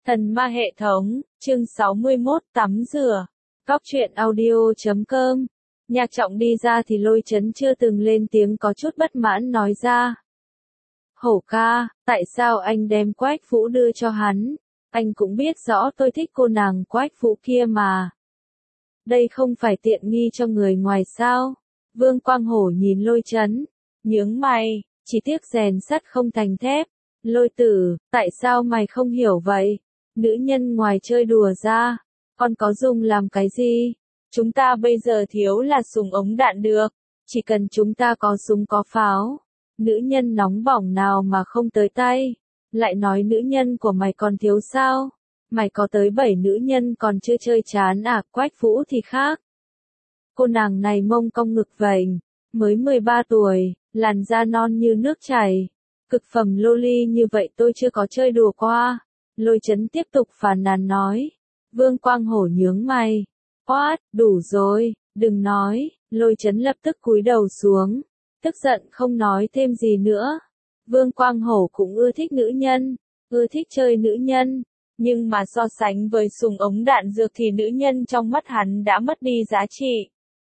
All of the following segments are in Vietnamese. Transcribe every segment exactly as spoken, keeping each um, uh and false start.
Thần ma hệ thống, chương sáu mươi mốt, tắm rửa. Cóc truyện audio chấm com. Nhạc Trọng đi ra thì Lôi Chấn chưa từng lên tiếng, có chút bất mãn nói ra. Hổ ca, tại sao anh đem Quách Vũ đưa cho hắn? Anh cũng biết rõ tôi thích cô nàng Quách Vũ kia mà. Đây không phải tiện nghi cho người ngoài sao? Vương Quang Hổ nhìn Lôi Chấn, nhướng mày, chỉ tiếc rèn sắt không thành thép. Lôi tử, tại sao mày không hiểu vậy? Nữ nhân ngoài chơi đùa ra, còn có dùng làm cái gì? Chúng ta bây giờ thiếu là súng ống đạn được, chỉ cần chúng ta có súng có pháo. Nữ nhân nóng bỏng nào mà không tới tay? Lại nói nữ nhân của mày còn thiếu sao? Mày có tới bảy nữ nhân còn chưa chơi chán à? Quách Vũ thì khác. Cô nàng này mông cong ngực vành, mới mười ba tuổi, làn da non như nước chảy. Cực phẩm loli như vậy tôi chưa có chơi đùa qua. Lôi Chấn tiếp tục phàn nàn nói. Vương Quang Hổ nhướng mày. Quát, đủ rồi, đừng nói. Lôi Chấn lập tức cúi đầu xuống, tức giận không nói thêm gì nữa. Vương Quang Hổ cũng ưa thích nữ nhân, ưa thích chơi nữ nhân, nhưng mà so sánh với súng ống đạn dược thì nữ nhân trong mắt hắn đã mất đi giá trị.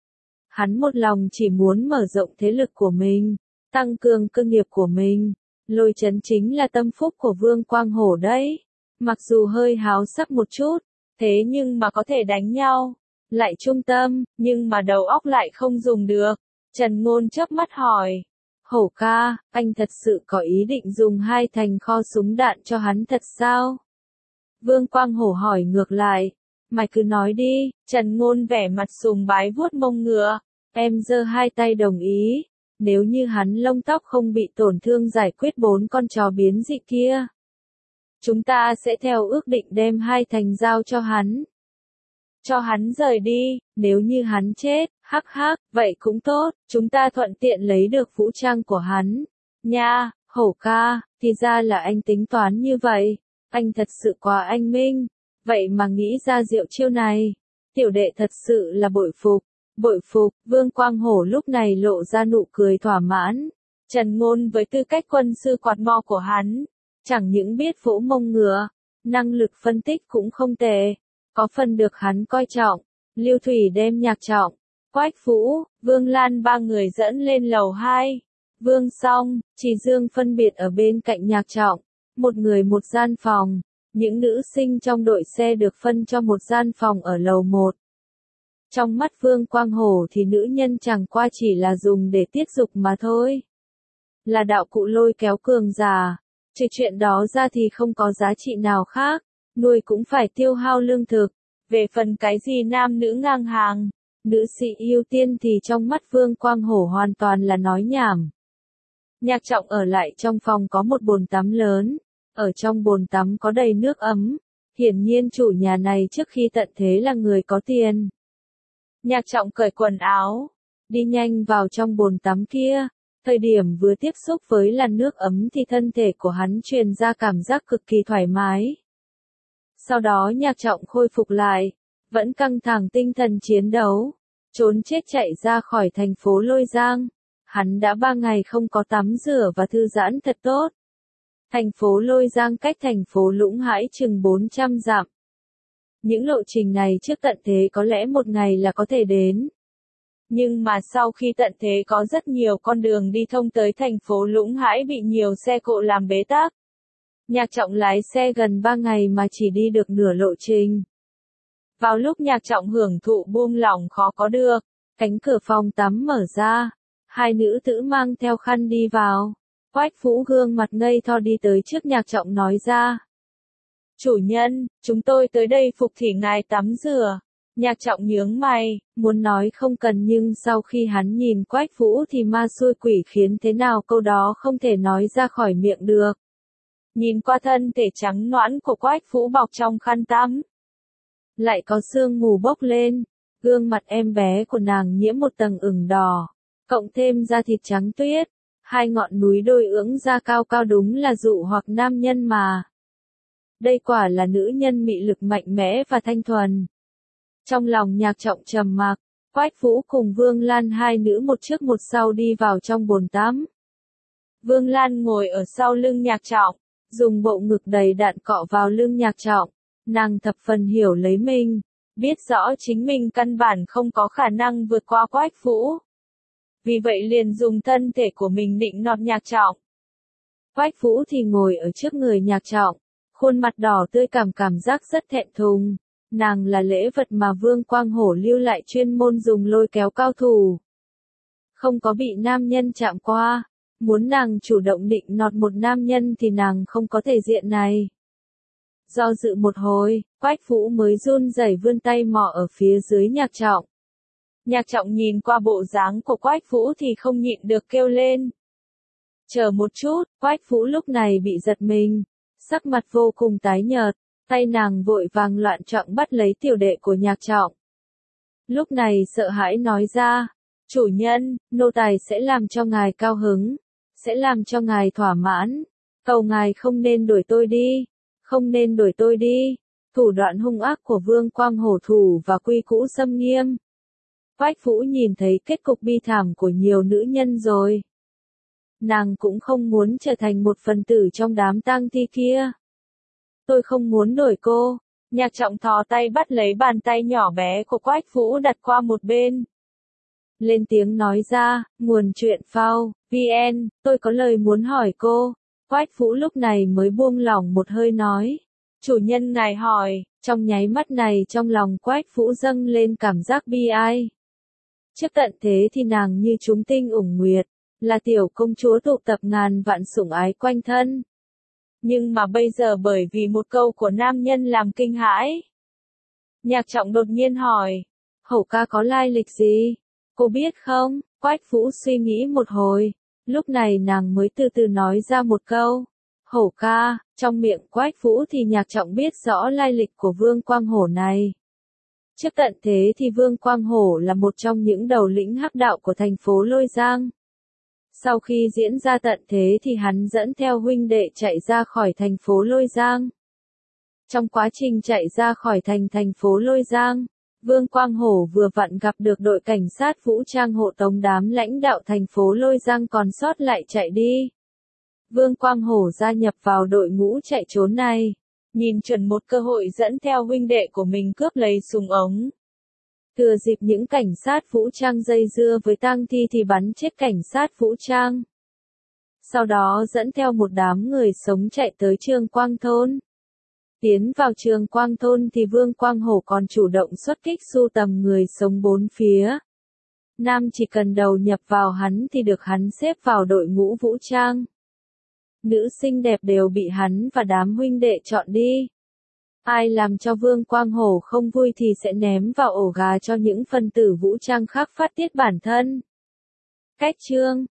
Hắn một lòng chỉ muốn mở rộng thế lực của mình, tăng cường cơ nghiệp của mình. Lôi Chấn chính là tâm phúc của Vương Quang Hổ đấy. Mặc dù hơi háo sắc một chút, thế nhưng mà có thể đánh nhau, lại trung tâm, nhưng mà đầu óc lại không dùng được. Trần Ngôn chớp mắt hỏi. Hổ ca, anh thật sự có ý định dùng hai thành kho súng đạn cho hắn thật sao? Vương Quang Hổ hỏi ngược lại. Mày cứ nói đi. Trần Ngôn vẻ mặt sùng bái vuốt mông ngựa. Em giơ hai tay đồng ý. Nếu như hắn lông tóc không bị tổn thương giải quyết bốn con chó biến dị kia, chúng ta sẽ theo ước định đem hai thành giao cho hắn. Cho hắn rời đi, nếu như hắn chết, hắc hắc, vậy cũng tốt, chúng ta thuận tiện lấy được vũ trang của hắn. Nha, Hổ ca, thì ra là anh tính toán như vậy, anh thật sự quá anh minh, vậy mà nghĩ ra diệu chiêu này. Tiểu đệ thật sự là bội phục, bội phục. Vương Quang Hổ lúc này lộ ra nụ cười thỏa mãn. Trần Ngôn với tư cách quân sư quạt mo của hắn, chẳng những biết vỗ mông ngựa, năng lực phân tích cũng không tệ, có phần được hắn coi trọng. Lưu Thủy đem Nhạc Trọng, Quách Vũ, Vương Lan ba người dẫn lên lầu hai. Vương Song, Trì Dương phân biệt ở bên cạnh Nhạc Trọng, một người một gian phòng. Những nữ sinh trong đội xe được phân cho một gian phòng ở lầu một. Trong mắt Vương Quang Hổ thì nữ nhân chẳng qua chỉ là dùng để tiết dục mà thôi. Là đạo cụ lôi kéo cường giả. Trừ chuyện đó ra thì không có giá trị nào khác, nuôi cũng phải tiêu hao lương thực. Về phần cái gì nam nữ ngang hàng, nữ sĩ ưu tiên thì trong mắt Vương Quang Hổ hoàn toàn là nói nhảm. Nhạc Trọng ở lại trong phòng có một bồn tắm lớn, ở trong bồn tắm có đầy nước ấm, hiển nhiên chủ nhà này trước khi tận thế là người có tiền. Nhạc Trọng cởi quần áo, đi nhanh vào trong bồn tắm kia. Thời điểm vừa tiếp xúc với làn nước ấm thì thân thể của hắn truyền ra cảm giác cực kỳ thoải mái. Sau đó Nhạc Trọng khôi phục lại, vẫn căng thẳng tinh thần chiến đấu, trốn chết chạy ra khỏi thành phố Lôi Giang. Hắn đã ba ngày không có tắm rửa và thư giãn thật tốt. Thành phố Lôi Giang cách thành phố Lũng Hãi chừng bốn trăm dặm. Những lộ trình này trước tận thế có lẽ một ngày là có thể đến. Nhưng mà sau khi tận thế có rất nhiều con đường đi thông tới thành phố Lũng Hãi bị nhiều xe cộ làm bế tắc. Nhạc Trọng lái xe gần ba ngày mà chỉ đi được nửa lộ trình. Vào lúc Nhạc Trọng hưởng thụ buông lỏng khó có được, cánh cửa phòng tắm mở ra, hai nữ tử mang theo khăn đi vào. Quách Vũ gương mặt ngây thơ đi tới trước Nhạc Trọng nói ra. Chủ nhân, chúng tôi tới đây phục thị ngài tắm rửa. Nhạc Trọng nhướng mày, muốn nói không cần nhưng sau khi hắn nhìn Quách Vũ thì ma xui quỷ khiến thế nào câu đó không thể nói ra khỏi miệng được. Nhìn qua thân thể trắng nõn của Quách Vũ bọc trong khăn tắm, lại có sương mù bốc lên, gương mặt em bé của nàng nhiễm một tầng ửng đỏ, cộng thêm da thịt trắng tuyết, hai ngọn núi đôi ưỡng da cao cao đúng là dụ hoặc nam nhân mà. Đây quả là nữ nhân mị lực mạnh mẽ và thanh thuần. Trong lòng Nhạc Trọng trầm mặc, Quách Vũ cùng Vương Lan hai nữ một trước một sau đi vào trong bồn tắm. Vương Lan ngồi ở sau lưng Nhạc Trọng, dùng bộ ngực đầy đặn cọ vào lưng Nhạc Trọng. Nàng thập phần hiểu lấy mình, biết rõ chính mình căn bản không có khả năng vượt qua Quách Vũ. Vì vậy liền dùng thân thể của mình nịnh nọt Nhạc Trọng. Quách Vũ thì ngồi ở trước người Nhạc Trọng, khuôn mặt đỏ tươi cảm cảm giác rất thẹn thùng. Nàng là lễ vật mà Vương Quang Hổ lưu lại chuyên môn dùng lôi kéo cao thủ. Không có bị nam nhân chạm qua, muốn nàng chủ động định nọt một nam nhân thì nàng không có thể diện này. Do dự một hồi, Quách Vũ mới run rẩy vươn tay mò ở phía dưới Nhạc Trọng. Nhạc Trọng nhìn qua bộ dáng của Quách Vũ thì không nhịn được kêu lên. Chờ một chút, Quách Vũ lúc này bị giật mình, sắc mặt vô cùng tái nhợt, tay nàng vội vàng loạn choạng bắt lấy tiểu đệ của Nhạc Trọng. Lúc này sợ hãi nói ra, chủ nhân, nô tài sẽ làm cho ngài cao hứng, sẽ làm cho ngài thỏa mãn, cầu ngài không nên đuổi tôi đi, không nên đuổi tôi đi. Thủ đoạn hung ác của Vương Quang Hổ thủ và quy cũ xâm nghiêm. Quách Vũ nhìn thấy kết cục bi thảm của nhiều nữ nhân rồi. Nàng cũng không muốn trở thành một phần tử trong đám tang thi kia. Tôi không muốn đổi cô. Nhạc Trọng thò tay bắt lấy bàn tay nhỏ bé của Quách Vũ đặt qua một bên. Lên tiếng nói ra, nguồn truyện phao, vn, tôi có lời muốn hỏi cô. Quách Vũ lúc này mới buông lỏng một hơi nói. Chủ nhân ngài hỏi, trong nháy mắt này trong lòng Quách Vũ dâng lên cảm giác bi ai. Trước tận thế thì nàng như chúng tinh ủng nguyệt, là tiểu công chúa tụ tập ngàn vạn sủng ái quanh thân. Nhưng mà bây giờ bởi vì một câu của nam nhân làm kinh hãi. Nhạc Trọng đột nhiên hỏi, Hổ ca có lai lịch gì? Cô biết không? Quách Vũ suy nghĩ một hồi, lúc này nàng mới từ từ nói ra một câu. Hổ ca, trong miệng Quách Vũ thì Nhạc Trọng biết rõ lai lịch của Vương Quang Hổ này. Trước tận thế thì Vương Quang Hổ là một trong những đầu lĩnh hắc đạo của thành phố Lôi Giang. Sau khi diễn ra tận thế thì hắn dẫn theo huynh đệ chạy ra khỏi thành phố Lôi Giang. Trong quá trình chạy ra khỏi thành thành phố Lôi Giang, Vương Quang Hổ vừa vặn gặp được đội cảnh sát vũ trang hộ tống đám lãnh đạo thành phố Lôi Giang còn sót lại chạy đi. Vương Quang Hổ gia nhập vào đội ngũ chạy trốn này, nhìn chuẩn một cơ hội dẫn theo huynh đệ của mình cướp lấy súng ống. Thừa dịp những cảnh sát vũ trang dây dưa với tang thi thì bắn chết cảnh sát vũ trang. Sau đó dẫn theo một đám người sống chạy tới Trường Quang Thôn. Tiến vào Trường Quang Thôn thì Vương Quang Hổ còn chủ động xuất kích sưu tầm người sống bốn phía. Nam chỉ cần đầu nhập vào hắn thì được hắn xếp vào đội ngũ vũ trang. Nữ xinh đẹp đều bị hắn và đám huynh đệ chọn đi. Ai làm cho Vương Quang Hổ không vui thì sẽ ném vào ổ gà cho những phần tử vũ trang khác phát tiết bản thân. Cách chương